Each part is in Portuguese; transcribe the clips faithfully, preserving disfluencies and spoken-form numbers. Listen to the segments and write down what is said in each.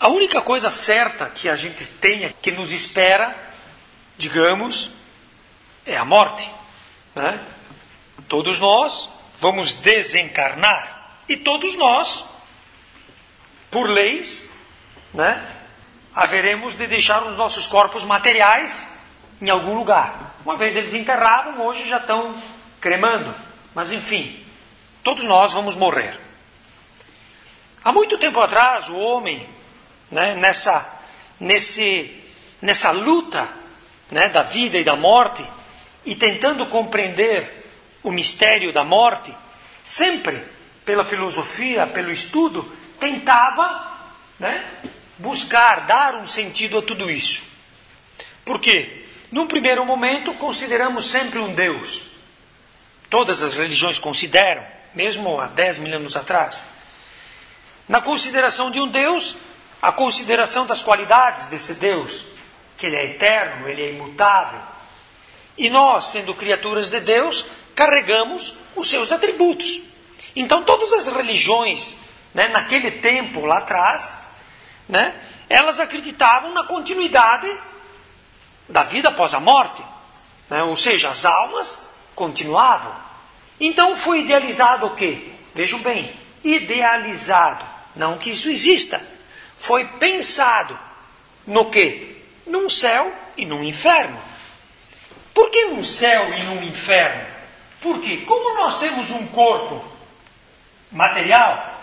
A única coisa certa que a gente tenha, que nos espera, digamos, é a morte. Né? Todos nós vamos desencarnar. E todos nós, por leis, né, haveremos de deixar os nossos corpos materiais em algum lugar. Uma vez eles enterravam, hoje já estão cremando. Mas enfim, todos nós vamos morrer. Há muito tempo atrás, o homem, né, nessa, nesse, nessa luta, né, da vida e da morte, e tentando compreender o mistério da morte, sempre, pela filosofia, pelo estudo, tentava, né, buscar, dar um sentido a tudo isso. Por quê? Num primeiro momento, consideramos sempre um Deus. Todas as religiões consideram, mesmo há dez mil anos atrás. Na consideração de um Deus, a consideração das qualidades desse Deus, que Ele é eterno, Ele é imutável. E nós, sendo criaturas de Deus, carregamos os seus atributos. Então, todas as religiões, né, naquele tempo, lá atrás, né, elas acreditavam na continuidade da vida após a morte. Né, ou seja, as almas continuavam. Então, foi idealizado o quê? Vejam bem, idealizado. Não que isso exista. Foi pensado no quê? Num céu e num inferno. Por que num céu e num inferno? Porque como nós temos um corpo material,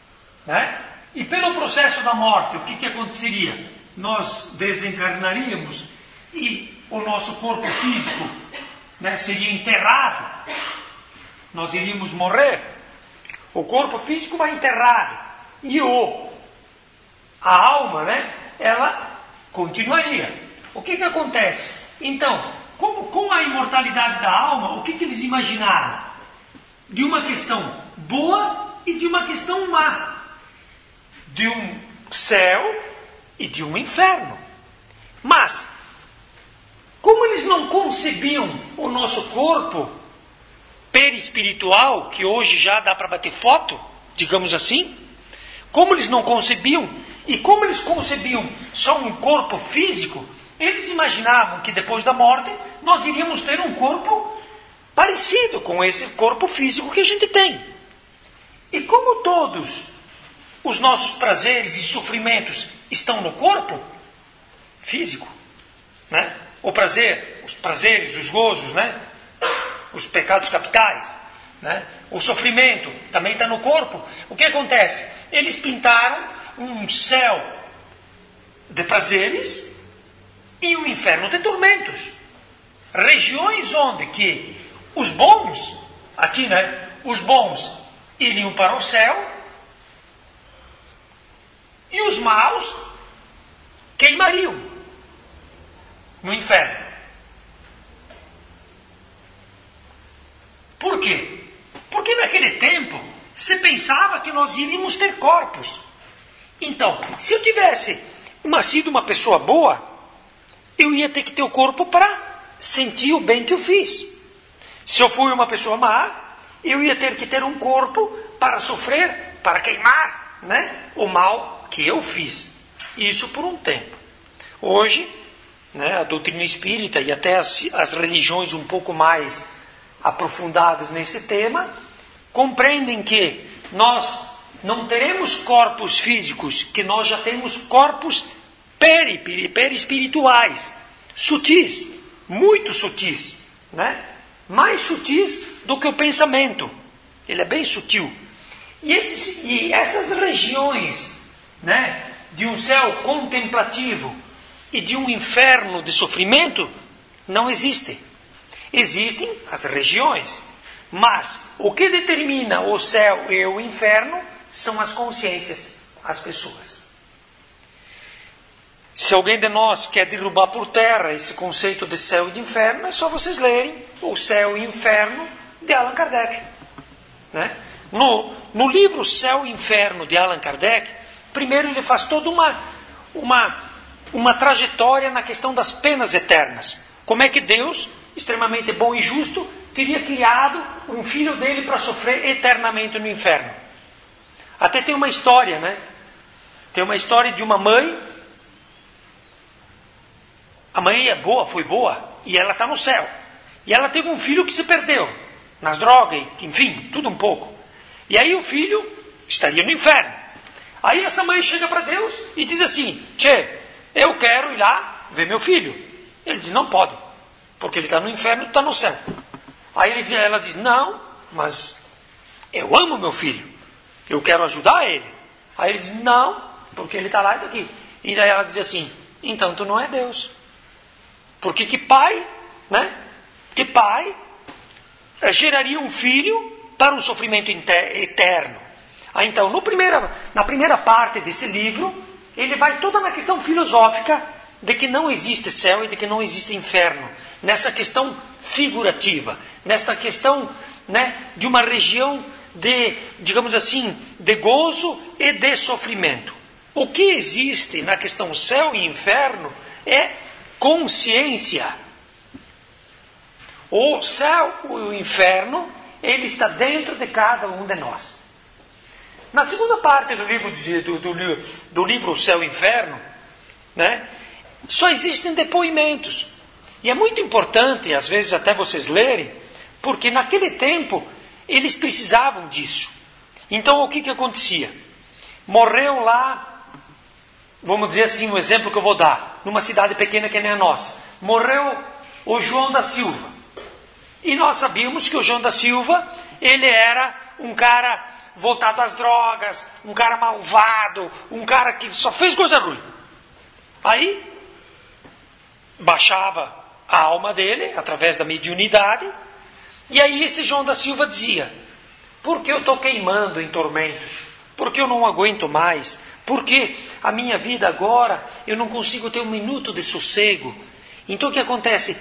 né? E pelo processo da morte, o que, que aconteceria? Nós desencarnaríamos e o nosso corpo físico, né, seria enterrado. Nós iríamos morrer. O corpo físico vai enterrado. E o, a alma, né, ela continuaria. O que, que acontece? Então, como, com a imortalidade da alma, o que, que eles imaginaram? De uma questão boa e de uma questão má. De um céu e de um inferno. Mas, como eles não concebiam o nosso corpo perispiritual, que hoje já dá para bater foto, digamos assim, como eles não concebiam, e como eles concebiam só um corpo físico, eles imaginavam que depois da morte nós iríamos ter um corpo parecido com esse corpo físico que a gente tem. E como todos os nossos prazeres e sofrimentos estão no corpo físico, né? O prazer, os prazeres, os gozos, né? Os pecados capitais, né? O sofrimento também está no corpo. O que acontece? Eles pintaram um céu de prazeres e um inferno de tormentos. Regiões onde que os bons, aqui, né? Os bons iriam para o céu e os maus queimariam no inferno. Por quê? Porque naquele tempo se pensava que nós iríamos ter corpos. Então, se eu tivesse uma, sido uma pessoa boa, eu ia ter que ter o corpo para sentir o bem que eu fiz. Se eu fui uma pessoa má, eu ia ter que ter um corpo para sofrer, para queimar, né, o mal que eu fiz. Isso por um tempo. Hoje, né, a doutrina espírita e até as, as religiões um pouco mais aprofundadas nesse tema, compreendem que nós não teremos corpos físicos, que nós já temos corpos peri, perispirituais, sutis, muito sutis, né? Mais sutis do que o pensamento. Ele é bem sutil. E, esses, e essas regiões, né, de um céu contemplativo e de um inferno de sofrimento não existem. Existem as regiões, mas o que determina o céu e o inferno são as consciências, as pessoas. Se alguém de nós quer derrubar por terra esse conceito de céu e de inferno, é só vocês lerem O Céu e Inferno de Allan Kardec. Né? No, no livro Céu e Inferno de Allan Kardec, primeiro ele faz toda uma, uma, uma trajetória na questão das penas eternas. Como é que Deus, extremamente bom e justo, teria criado um filho dele para sofrer eternamente no inferno. Até tem uma história, né? Tem uma história de uma mãe. A mãe é boa, foi boa, e ela está no céu. E ela teve um filho que se perdeu nas drogas, enfim, tudo um pouco. E aí o filho estaria no inferno. Aí essa mãe chega para Deus e diz assim: Tchê, eu quero ir lá ver meu filho. Ele diz: não pode, porque ele está no inferno e está no céu. Aí ele, ela diz: não, mas eu amo meu filho, eu quero ajudar ele. Aí ele diz: não, porque ele está lá e está aqui. E daí ela diz assim: então tu não é Deus. Porque que pai, né? Que pai geraria um filho para um sofrimento eterno? Ah, então, no primeira, na primeira parte desse livro, ele vai toda na questão filosófica de que não existe céu e de que não existe inferno. Nessa questão figurativa, nessa questão, né, de uma região de, digamos assim, de gozo e de sofrimento. O que existe na questão céu e inferno é consciência. O céu e o inferno, ele está dentro de cada um de nós. Na segunda parte do livro do, do, do livro O Céu e o Inferno, né, só existem depoimentos. E é muito importante, às vezes até vocês lerem, porque naquele tempo eles precisavam disso. Então o que, que acontecia? Morreu lá, vamos dizer assim, um exemplo que eu vou dar, numa cidade pequena que nem a nossa. Morreu o João da Silva. E nós sabíamos que o João da Silva, ele era um cara voltado às drogas, um cara malvado, um cara que só fez coisa ruim. Aí, baixava a alma dele, através da mediunidade, e aí esse João da Silva dizia: por que eu estou queimando em tormentos? Por que eu não aguento mais? Por que a minha vida agora, eu não consigo ter um minuto de sossego? Então o que acontece?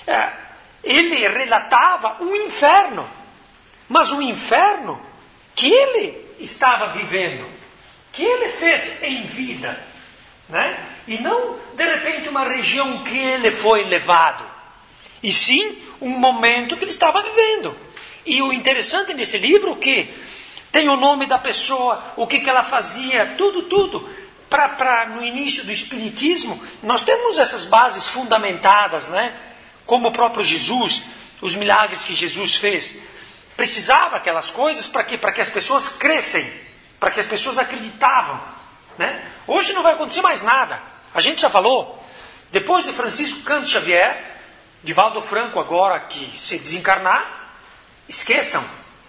Ele relatava um inferno, mas um inferno que ele estava vivendo, que ele fez em vida, né? E não, de repente, uma região que ele foi levado, e sim um momento que ele estava vivendo. E o interessante nesse livro é que tem o nome da pessoa, o que, que ela fazia, tudo, tudo. Pra, pra, no início do Espiritismo, nós temos essas bases fundamentadas, né? Como o próprio Jesus, os milagres que Jesus fez. Precisava aquelas coisas para que, para que as pessoas crescem, para que as pessoas acreditavam, né? Hoje não vai acontecer mais nada. A gente já falou, depois de Francisco Cândido Xavier, Divaldo Franco agora que se desencarnar, esqueçam.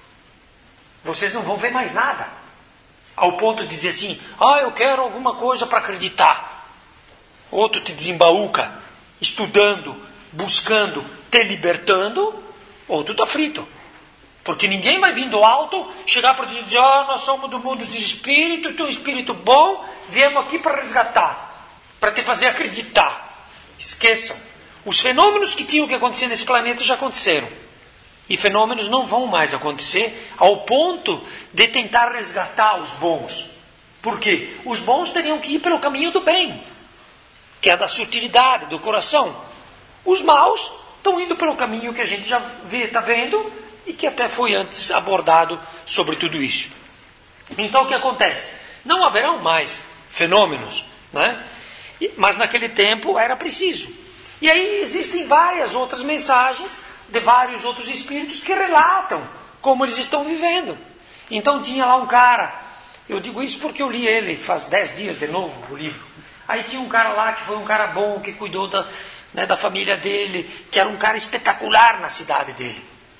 Vocês não vão ver mais nada. Ao ponto de dizer assim: ah, eu quero alguma coisa para acreditar. Outro te desembaúca, estudando, buscando, te libertando, outro está frito. Porque ninguém vai vir do alto, chegar para dizer: ah, nós somos do mundo dos espíritos, tu é um espírito bom, viemos aqui para resgatar, para te fazer acreditar. Esqueçam. Os fenômenos que tinham que acontecer nesse planeta já aconteceram. E fenômenos não vão mais acontecer ao ponto de tentar resgatar os bons. Por quê? Os bons teriam que ir pelo caminho do bem, que é da sutilidade, do coração. Os maus estão indo pelo caminho que a gente já está vendo e que até foi antes abordado sobre tudo isso. Então o que acontece? Não haverão mais fenômenos, né? Mas naquele tempo era preciso. E aí existem várias outras mensagens de vários outros espíritos que relatam como eles estão vivendo. Então tinha lá um cara, eu digo isso porque eu li ele faz dez dias de novo, o livro. Aí tinha um cara lá que foi um cara bom, que cuidou da, né, da família dele, que era um cara espetacular na cidade dele.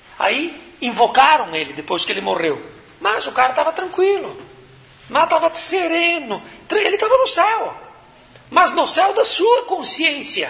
Aí invocaram ele depois que ele morreu. Mas o cara estava tranquilo, mas estava sereno, ele estava no céu, mas no céu da sua consciência.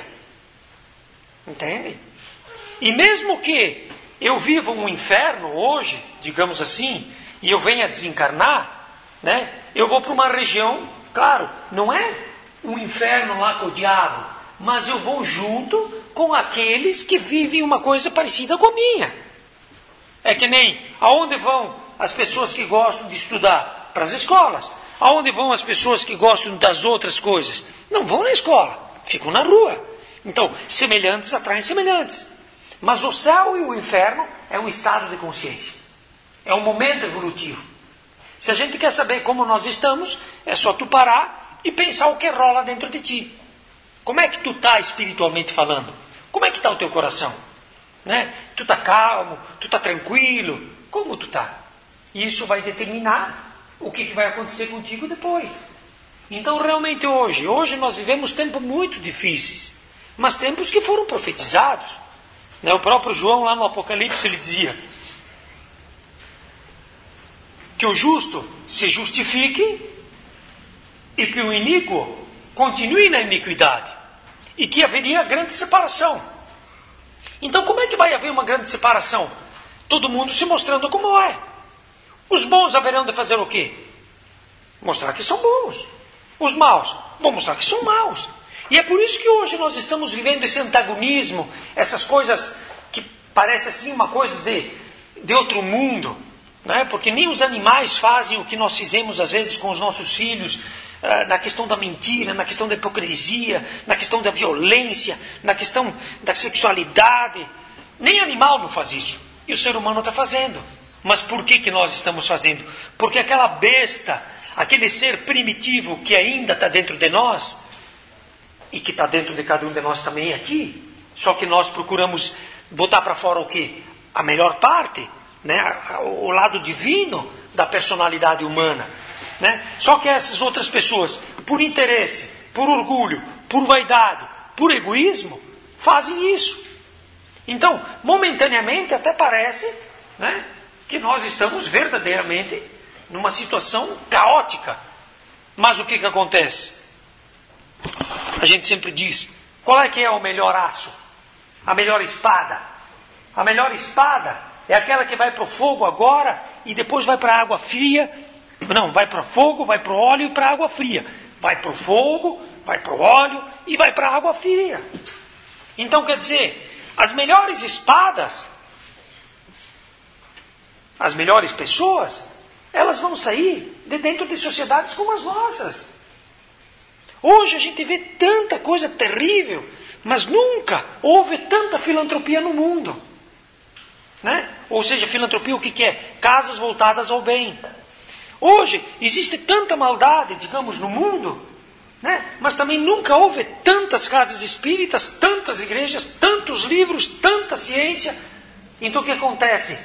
Entende? E mesmo que eu viva um inferno hoje, digamos assim, e eu venha desencarnar, né, eu vou para uma região, claro, não é um inferno lá com o diabo, mas eu vou junto com aqueles que vivem uma coisa parecida com a minha. É que nem, aonde vão as pessoas que gostam de estudar? Para as escolas. Aonde vão as pessoas que gostam das outras coisas? Não vão na escola, ficam na rua. Então, semelhantes atraem semelhantes. Mas o céu e o inferno é um estado de consciência. É um momento evolutivo. Se a gente quer saber como nós estamos, é só tu parar e pensar o que rola dentro de ti. Como é que tu está espiritualmente falando? Como é que está o teu coração? Né? Tu está calmo? Tu está tranquilo? Como tu está? Isso vai determinar o que, que vai acontecer contigo depois. Então realmente hoje, hoje nós vivemos tempos muito difíceis, mas tempos que foram profetizados. Né? O próprio João lá no Apocalipse ele dizia que o justo se justifique e que o iníquo continue na iniquidade e que haveria grande separação. Então como é que vai haver uma grande separação? Todo mundo se mostrando como é. Os bons haverão de fazer o quê? Mostrar que são bons. Os maus vão mostrar que são maus. E é por isso que hoje nós estamos vivendo esse antagonismo, essas coisas que parecem assim uma coisa de, de outro mundo, né? Porque nem os animais fazem o que nós fizemos às vezes com os nossos filhos, uh, na questão da mentira, na questão da hipocrisia, na questão da violência, na questão da sexualidade. Nem animal não faz isso. E o ser humano está fazendo. Mas por que, que nós estamos fazendo? Porque aquela besta, aquele ser primitivo que ainda está dentro de nós, e que está dentro de cada um de nós também aqui, só que nós procuramos botar para fora o quê? A melhor parte, né? O lado divino da personalidade humana. Né? Só que essas outras pessoas, por interesse, por orgulho, por vaidade, por egoísmo, fazem isso. Então, momentaneamente até parece, né, que nós estamos verdadeiramente numa situação caótica. Mas o que, que acontece? A gente sempre diz, qual é que é o melhor aço? A melhor espada? A melhor espada é aquela que vai para o fogo agora e depois vai para a água fria. Não, vai para o fogo, vai para o óleo e para a água fria. Vai para o fogo, vai para o óleo e vai para a água fria. Então quer dizer, as melhores espadas, as melhores pessoas, elas vão sair de dentro de sociedades como as nossas. Hoje a gente vê tanta coisa terrível, mas nunca houve tanta filantropia no mundo. Né? Ou seja, filantropia o que, que é? Casas voltadas ao bem. Hoje existe tanta maldade, digamos, no mundo, né? Mas também nunca houve tantas casas espíritas, tantas igrejas, tantos livros, tanta ciência. Então o que acontece?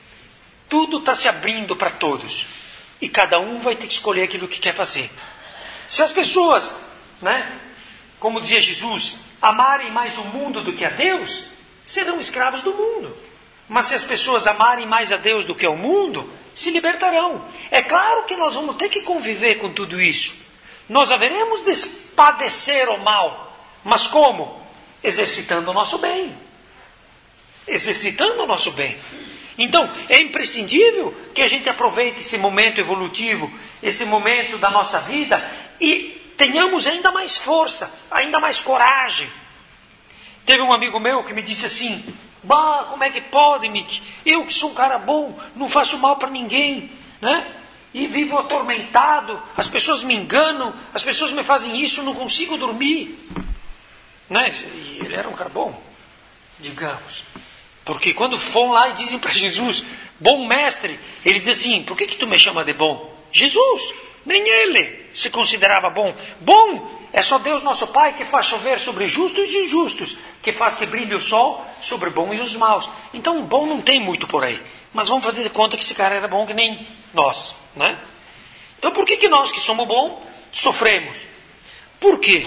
Tudo está se abrindo para todos. E cada um vai ter que escolher aquilo que quer fazer. Se as pessoas, né, como dizia Jesus, amarem mais o mundo do que a Deus, serão escravos do mundo. Mas se as pessoas amarem mais a Deus do que ao mundo, se libertarão. É claro que nós vamos ter que conviver com tudo isso. Nós haveremos de padecer o mal. Mas como? Exercitando o nosso bem. Exercitando o nosso bem. Então, é imprescindível que a gente aproveite esse momento evolutivo, esse momento da nossa vida e tenhamos ainda mais força, ainda mais coragem. Teve um amigo meu que me disse assim, bah, como é que pode, Mick? Eu que sou um cara bom, não faço mal para ninguém, né? E vivo atormentado, as pessoas me enganam, as pessoas me fazem isso, não consigo dormir. Né? E ele era um cara bom, digamos. Porque quando vão lá e dizem para Jesus, bom mestre, ele diz assim, por que, que tu me chama de bom? Jesus, nem ele se considerava bom. Bom é só Deus nosso Pai que faz chover sobre justos e injustos, que faz que brilhe o sol sobre bons e os maus. Então bom não tem muito por aí. Mas vamos fazer de conta que esse cara era bom que nem nós. Né? Então por que, que nós que somos bons sofremos? Por quê?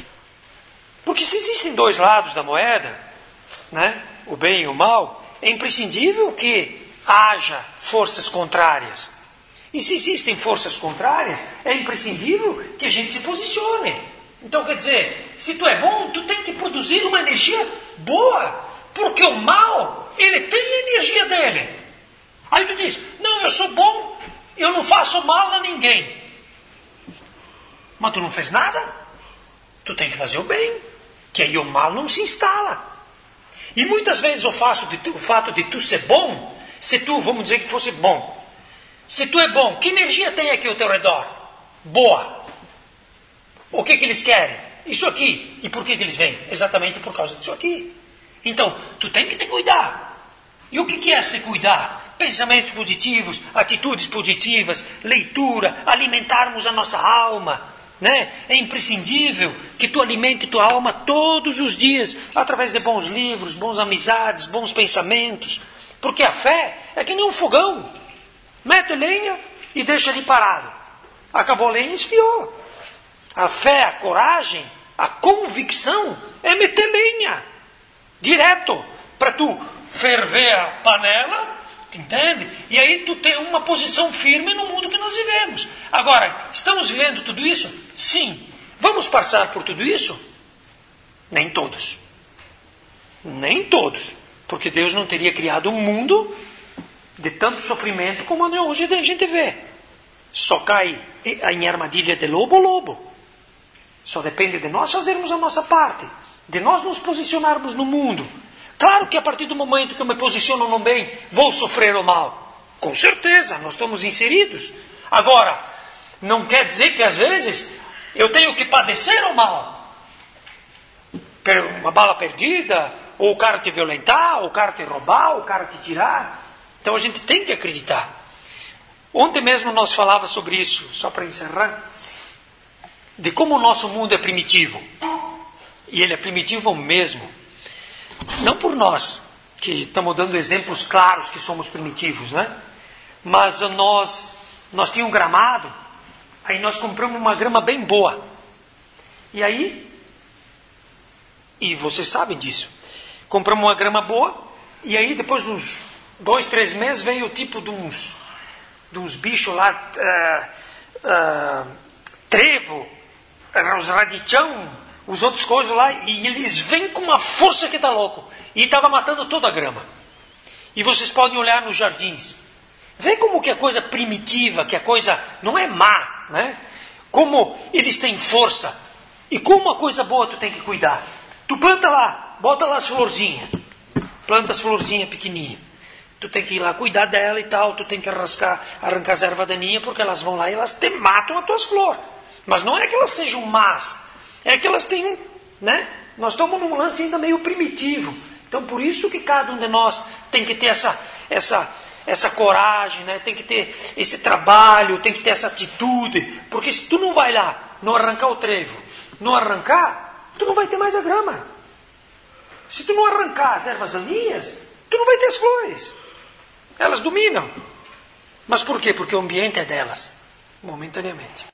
Porque se existem dois lados da moeda, né? O bem e o mal, é imprescindível que haja forças contrárias. E se existem forças contrárias, é imprescindível que a gente se posicione. Então quer dizer, se tu é bom, tu tem que produzir uma energia boa, porque o mal, ele tem a energia dele. Aí tu diz, não, eu sou bom, eu não faço mal a ninguém. Mas tu não fez nada, tu tem que fazer o bem, que aí o mal não se instala. E muitas vezes o fato, de tu, o fato de tu ser bom, se tu, vamos dizer que fosse bom, se tu é bom, que energia tem aqui ao teu redor? Boa. O que que eles querem? Isso aqui. E por que que eles vêm? Exatamente por causa disso aqui. Então, tu tem que te cuidar. E o que que é se cuidar? Pensamentos positivos, atitudes positivas, leitura, alimentarmos a nossa alma, né? É imprescindível que tu alimente tua alma todos os dias, através de bons livros, bons amizades, bons pensamentos. Porque a fé é que nem um fogão. Mete lenha e deixa ali parado. Acabou a lenha e esfriou. A fé, a coragem, a convicção é meter lenha. Direto. Para tu ferver a panela, entende? E aí tu tem uma posição firme no mundo que nós vivemos. Agora, estamos vivendo tudo isso? Sim. Vamos passar por tudo isso? Nem todos. Nem todos. Porque Deus não teria criado um mundo de tanto sofrimento como hoje a gente vê. Só cai em armadilha de lobo, lobo. Só depende de nós fazermos a nossa parte. De nós nos posicionarmos no mundo. Claro que a partir do momento que eu me posiciono no bem, vou sofrer o mal. Com certeza, nós estamos inseridos. Agora, não quer dizer que às vezes eu tenho que padecer o mal. Uma bala perdida, ou o cara te violentar, ou o cara te roubar, ou o cara te tirar. Então a gente tem que acreditar. Ontem mesmo nós falávamos sobre isso, só para encerrar, de como o nosso mundo é primitivo. E ele é primitivo mesmo. Não por nós, que estamos dando exemplos claros que somos primitivos, né? Mas nós, nós tínhamos um gramado, aí nós compramos uma grama bem boa. E aí, e vocês sabem disso, compramos uma grama boa, e aí depois de uns dois, três meses veio o tipo de uns, de uns bichos lá, uh, uh, trevo, os radichão, os outros coisas lá, e eles vêm com uma força que está louco. E estava matando toda a grama. E vocês podem olhar nos jardins. Vê como que a coisa primitiva, que a coisa não é má, né? Como eles têm força. E como a coisa boa tu tem que cuidar. Tu planta lá, bota lá as florzinhas. Planta as florzinhas pequenininhas. Tu tem que ir lá cuidar dela e tal. Tu tem que arrascar, arrancar as ervas daninhas, porque elas vão lá e elas te matam as tuas flores. Mas não é que elas sejam más. É que elas têm, né? Nós estamos num lance ainda meio primitivo. Então, por isso que cada um de nós tem que ter essa, essa, essa coragem, né? Tem que ter esse trabalho, tem que ter essa atitude. Porque se tu não vai lá, não arrancar o trevo, não arrancar, tu não vai ter mais a grama. Se tu não arrancar as ervas daninhas, tu não vai ter as flores. Elas dominam. Mas por quê? Porque o ambiente é delas, momentaneamente.